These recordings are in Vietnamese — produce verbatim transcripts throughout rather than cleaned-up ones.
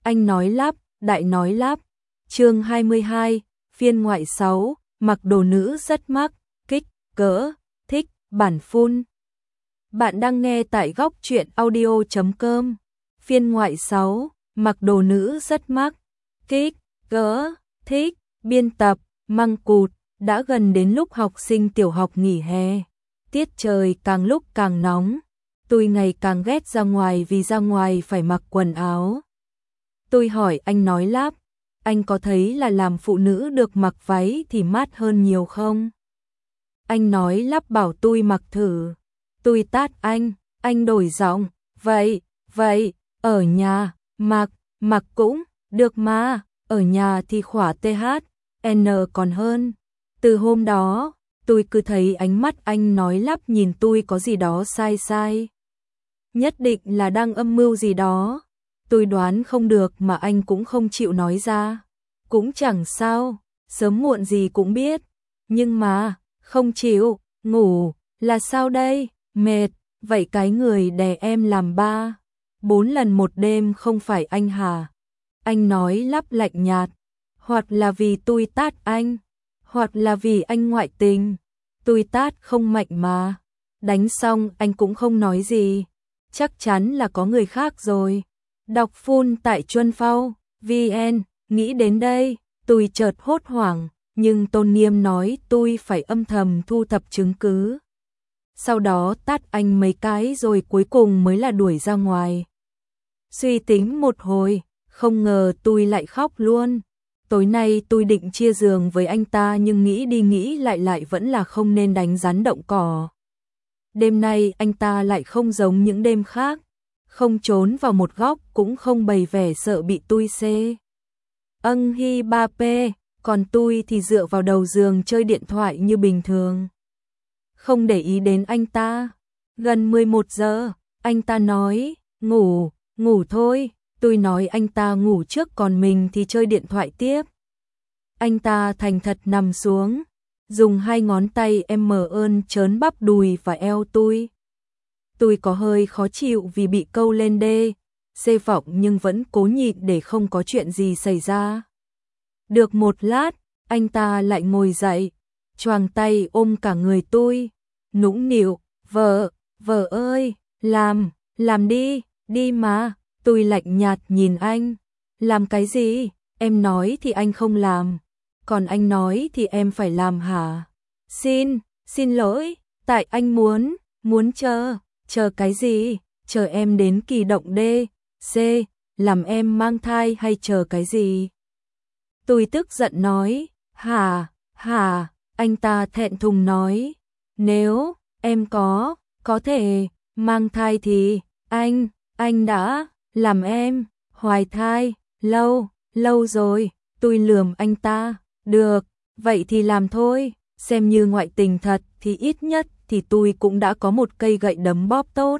Anh nói lắp, đại nói lắp. Chương hai mươi hai, phiên ngoại sáu, mặc đồ nữ rất mắc, kích, cỡ, thích, bản phun. Bạn đang nghe tại góc truyện audio chấm com. Phiên ngoại sáu, mặc đồ nữ rất mắc, kích, cỡ, thích, biên tập, măng cụt. Đã gần đến lúc học sinh tiểu học nghỉ hè. Tiết trời càng lúc càng nóng. Tôi ngày càng ghét ra ngoài vì ra ngoài phải mặc quần áo. Tôi hỏi anh nói lắp, anh có thấy là làm phụ nữ được mặc váy thì mát hơn nhiều không? Anh nói lắp bảo tôi mặc thử. Tôi tát anh, anh đổi giọng, vậy, vậy, ở nhà, mặc, mặc cũng, được mà, ở nhà thì khỏa tê hát, en còn hơn. Từ hôm đó, tôi cứ thấy ánh mắt anh nói lắp nhìn tôi có gì đó sai sai. Nhất định là đang âm mưu gì đó. Tôi đoán không được mà anh cũng không chịu nói ra. Cũng chẳng sao, sớm muộn gì cũng biết. Nhưng mà, không chịu, ngủ, là sao đây, mệt, vậy cái người đè em làm ba. Bốn lần một đêm không phải anh hả? Anh nói lắp lạnh nhạt. Hoặc là vì tôi tát anh, hoặc là vì anh ngoại tình. Tôi tát không mạnh mà. Đánh xong anh cũng không nói gì. Chắc chắn là có người khác rồi. Đọc full tại Chuân Phao, vê en, nghĩ đến đây, tôi chợt hốt hoảng, nhưng tôn nghiêm nói tôi phải âm thầm thu thập chứng cứ. Sau đó tát anh mấy cái rồi cuối cùng mới là đuổi ra ngoài. Suy tính một hồi, không ngờ tôi lại khóc luôn. Tối nay tôi định chia giường với anh ta nhưng nghĩ đi nghĩ lại lại vẫn là không nên đánh rắn động cỏ. Đêm nay anh ta lại không giống những đêm khác. Không trốn vào một góc cũng không bày vẻ sợ bị tôi xê. Âng hi ba pê, còn tôi thì dựa vào đầu giường chơi điện thoại như bình thường. Không để ý đến anh ta. Gần mười một giờ, anh ta nói, ngủ, ngủ thôi. Tôi nói anh ta ngủ trước còn mình thì chơi điện thoại tiếp. Anh ta thành thật nằm xuống, dùng hai ngón tay em mờ ơn trớn bắp đùi và eo tôi. Tôi có hơi khó chịu vì bị câu lên đê, xê phỏng nhưng vẫn cố nhịn để không có chuyện gì xảy ra. Được một lát, anh ta lại ngồi dậy, choàng tay ôm cả người tôi, nũng nịu, vợ, vợ ơi, làm, làm đi, đi mà. Tôi lạnh nhạt nhìn anh, làm cái gì, em nói thì anh không làm, còn anh nói thì em phải làm hả? Xin, xin lỗi, tại anh muốn, muốn chờ. Chờ cái gì? Chờ em đến kỳ động D, C, làm em mang thai hay chờ cái gì? Tôi tức giận nói, hả, hả, anh ta thẹn thùng nói, nếu em có, có thể, mang thai thì, anh, anh đã, làm em, hoài thai, lâu, lâu rồi, tôi lườm anh ta, được, vậy thì làm thôi, xem như ngoại tình thật thì ít nhất thì tôi cũng đã có một cây gậy đấm bóp tốt.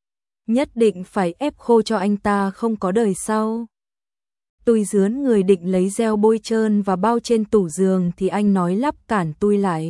Nhất định phải ép khô cho anh ta không có đời sau. Tôi dướn người định lấy gel bôi trơn và bao trên tủ giường thì anh nói lắp cản tôi lại.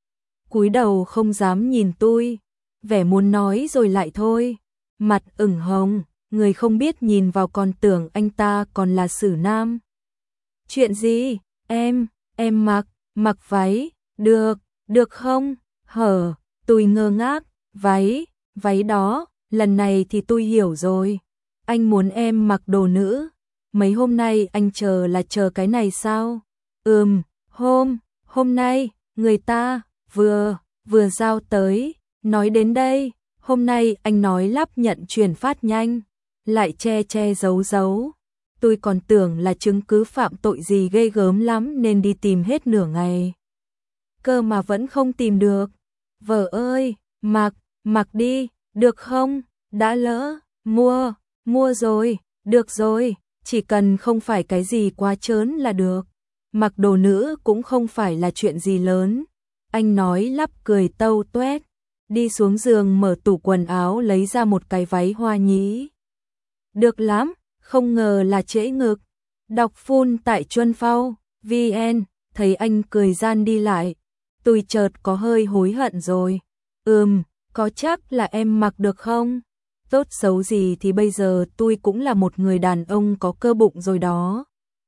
Cúi đầu không dám nhìn tôi, vẻ muốn nói rồi lại thôi, mặt ửng hồng, người không biết nhìn vào còn tưởng anh ta còn là xử nam. Chuyện gì? Em, em mặc, mặc váy, được, được không? Hở. Tôi ngơ ngác, váy, váy đó, lần này thì tôi hiểu rồi. Anh muốn em mặc đồ nữ. Mấy hôm nay anh chờ là chờ cái này sao? Ừm, hôm, hôm nay, người ta, vừa, vừa giao tới. Nói đến đây, hôm nay anh nói lắp nhận chuyển phát nhanh. Lại che che giấu giấu. Tôi còn tưởng là chứng cứ phạm tội gì ghê gớm lắm nên đi tìm hết nửa ngày. Cơ mà vẫn không tìm được. Vợ ơi, mặc, mặc đi, được không? Đã lỡ, mua, mua rồi, được rồi, chỉ cần không phải cái gì quá trớn là được. Mặc đồ nữ cũng không phải là chuyện gì lớn. Anh nói lắp cười tâu tuét, đi xuống giường mở tủ quần áo lấy ra một cái váy hoa nhí. Được lắm, không ngờ là trễ ngực. Đọc full tại Chuân Phao, vê en, thấy anh cười gian đi lại. Tôi chợt có hơi hối hận rồi. Ừm, có chắc là em mặc được không? tốt xấu gì thì bây giờ tôi cũng là một người đàn ông có cơ bụng rồi đó.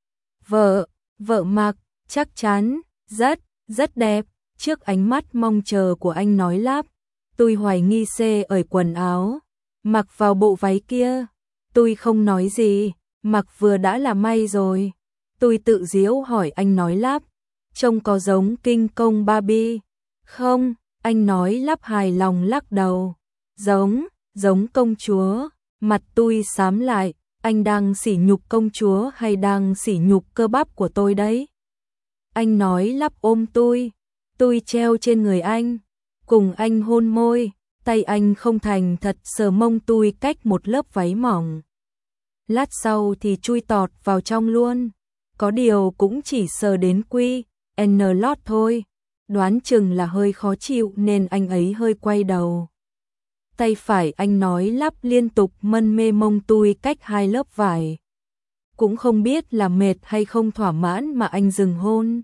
Vợ, vợ mặc, chắc chắn, rất, rất đẹp. Trước ánh mắt mong chờ của anh nói lắp, tôi hoài nghi xê ở quần áo, mặc vào bộ váy kia. Tôi không nói gì, mặc vừa đã là may rồi. Tôi tự giễu hỏi anh nói lắp, trông có giống kinh công Barbie không? Anh nói lắp hài lòng lắc đầu, giống, giống công chúa. Mặt tôi xám lại, anh đang sỉ nhục công chúa hay đang sỉ nhục cơ bắp của tôi đấy? Anh nói lắp ôm tôi, tôi treo trên người anh, cùng anh hôn môi, tay anh không thành thật sờ mông tôi cách một lớp váy mỏng. Lát sau thì chui tọt vào trong luôn, có điều cũng chỉ sờ đến quy, N lót thôi, đoán chừng là hơi khó chịu nên anh ấy hơi quay đầu. Tay phải anh nói lắp liên tục mân mê mông tôi cách hai lớp vải. Cũng không biết là mệt hay không thỏa mãn mà anh dừng hôn.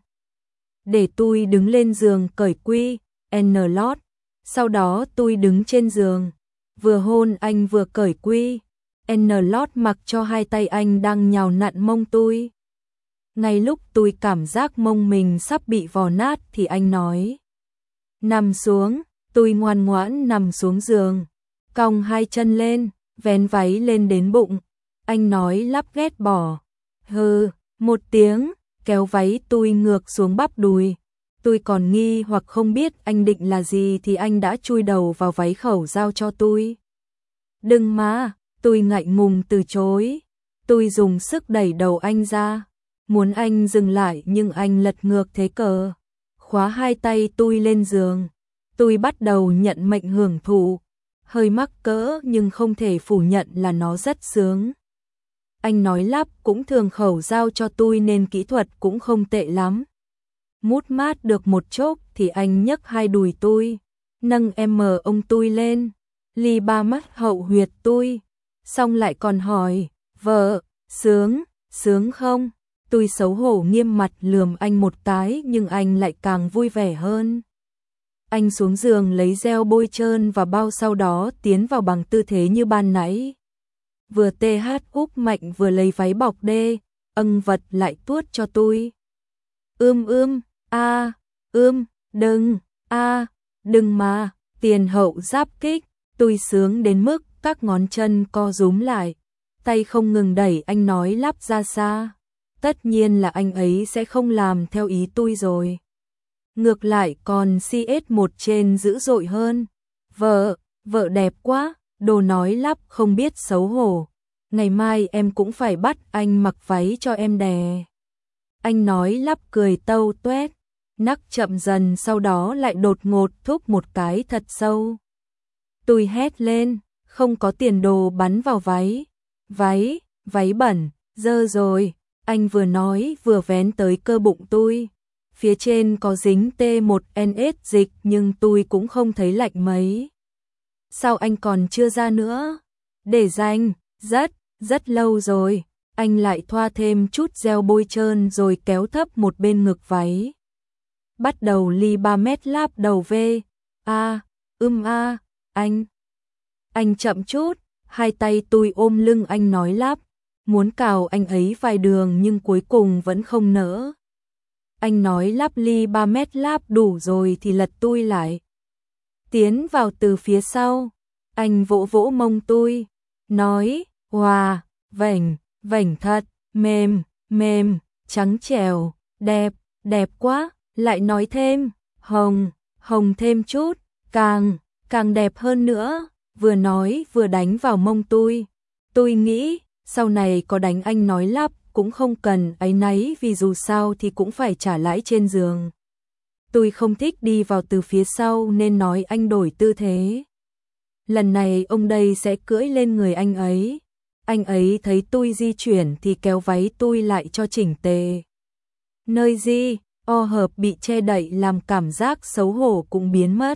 Để tôi đứng lên giường cởi quy, N lót, sau đó tôi đứng trên giường, vừa hôn anh vừa cởi quy, N lót mặc cho hai tay anh đang nhào nặn mông tôi. Ngay lúc tôi cảm giác mông mình sắp bị vò nát thì anh nói, nằm xuống. Tôi ngoan ngoãn nằm xuống giường, cong hai chân lên, vén váy lên đến bụng. Anh nói lắp ghét bỏ, hừ, một tiếng, kéo váy tôi ngược xuống bắp đùi. Tôi còn nghi hoặc không biết anh định là gì thì anh đã chui đầu vào váy khẩu giao cho tôi. Đừng mà, tôi ngại ngùng từ chối. Tôi dùng sức đẩy đầu anh ra, muốn anh dừng lại nhưng anh lật ngược thế cờ, khóa hai tay tôi lên giường. Tôi bắt đầu nhận mệnh hưởng thụ, hơi mắc cỡ nhưng không thể phủ nhận là nó rất sướng. Anh nói lắp cũng thường khẩu giao cho tôi nên kỹ thuật cũng không tệ lắm. Mút mát được một chốc thì anh nhấc hai đùi tôi, nâng em ông tôi lên, ly ba mắt hậu huyệt tôi, xong lại còn hỏi, vợ, sướng, sướng không? Tôi xấu hổ nghiêm mặt lườm anh một cái nhưng anh lại càng vui vẻ hơn. Anh xuống giường lấy gel bôi trơn và bao sau đó tiến vào bằng tư thế như ban nãy. Vừa tê hát úp mạnh vừa lấy váy bọc đê, âng vật lại tuốt cho tôi. Ưm ưm, a, ưm, đừng, a, đừng mà, tiền hậu giáp kích, tôi sướng đến mức các ngón chân co rúm lại, tay không ngừng đẩy anh nói lắp ra xa. Tất nhiên là anh ấy sẽ không làm theo ý tôi rồi. Ngược lại còn xê ét một trên dữ dội hơn. Vợ, vợ đẹp quá, đồ nói lắp không biết xấu hổ. Ngày mai em cũng phải bắt anh mặc váy cho em đè. Anh nói lắp cười tâu tuét, nắc chậm dần sau đó lại đột ngột thúc một cái thật sâu. Tôi hét lên, không có tiền đồ bắn vào váy. Váy, váy bẩn, dơ rồi. Anh vừa nói vừa vén tới cơ bụng tôi. Phía trên có dính T một N S dịch nhưng tôi cũng không thấy lạnh mấy. Sao anh còn chưa ra nữa? Để dành, rất, rất lâu rồi. Anh lại thoa thêm chút gel bôi trơn rồi kéo thấp một bên ngực váy. Bắt đầu ly ba mét láp đầu V. A, ưm a, anh. Anh chậm chút, hai tay tôi ôm lưng anh nói lắp. Muốn cào anh ấy vài đường nhưng cuối cùng vẫn không nỡ. Anh nói lắp ly ba mét láp đủ rồi thì lật tôi lại. Tiến vào từ phía sau. Anh vỗ vỗ mông tôi. Nói, wow, vảnh, vảnh thật, mềm, mềm, trắng trẻo, đẹp, đẹp quá. Lại nói thêm, hồng, hồng thêm chút, càng, càng đẹp hơn nữa. Vừa nói vừa đánh vào mông tôi. Tôi nghĩ, sau này có đánh anh nói lắp cũng không cần áy náy vì dù sao thì cũng phải trả lãi trên giường. Tôi không thích đi vào từ phía sau nên nói anh đổi tư thế. Lần này ông đây sẽ cưỡi lên người anh ấy. Anh ấy thấy tôi di chuyển thì kéo váy tôi lại cho chỉnh tề. Nơi di, o hợp bị che đậy làm cảm giác xấu hổ cũng biến mất.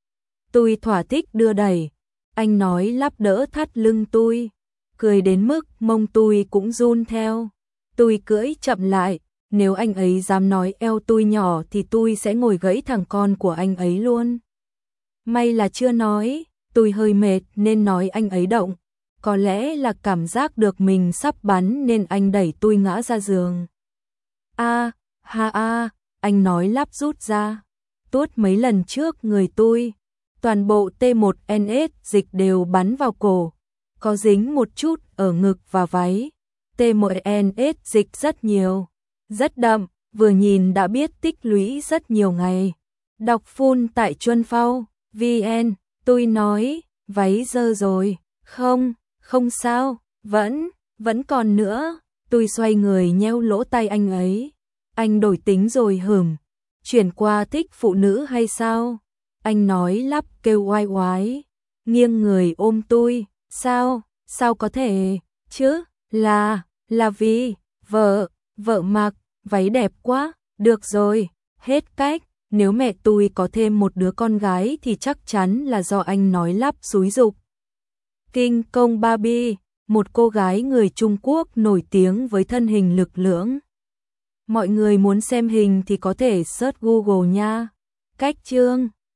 Tôi thỏa thích đưa đẩy. Anh nói lắp đỡ thắt lưng tôi. Cười đến mức mông tôi cũng run theo. Tôi cưỡi chậm lại, nếu anh ấy dám nói eo tôi nhỏ thì tôi sẽ ngồi gãy thằng con của anh ấy luôn. May là chưa nói, Tôi hơi mệt nên nói anh ấy động. Có lẽ là cảm giác được mình sắp bắn nên anh đẩy tôi ngã ra giường. A, ha a, anh nói lắp rút ra. Tuốt mấy lần trước người tôi, toàn bộ T một N S dịch đều bắn vào cổ, có dính một chút ở ngực và váy. T một N S dịch rất nhiều, rất đậm, vừa nhìn đã biết tích lũy rất nhiều ngày. Đọc full tại Chuân Phao, vn, tôi nói, váy dơ rồi, không, không sao, vẫn, vẫn còn nữa. Tôi xoay người nheo lỗ tai anh ấy. Anh đổi tính rồi hửm, chuyển qua thích phụ nữ hay sao? Anh nói lắp kêu oai oái, nghiêng người ôm tôi, sao, sao có thể, chứ, là, là vì, vợ, vợ mặc, váy đẹp quá, được rồi, hết cách, nếu mẹ tôi có thêm một đứa con gái thì chắc chắn là do anh nói lắp xúi giục. Kinh công Barbie, một cô gái người Trung Quốc nổi tiếng với thân hình lực lưỡng. Mọi người muốn xem hình thì có thể search Google nha. Cách chương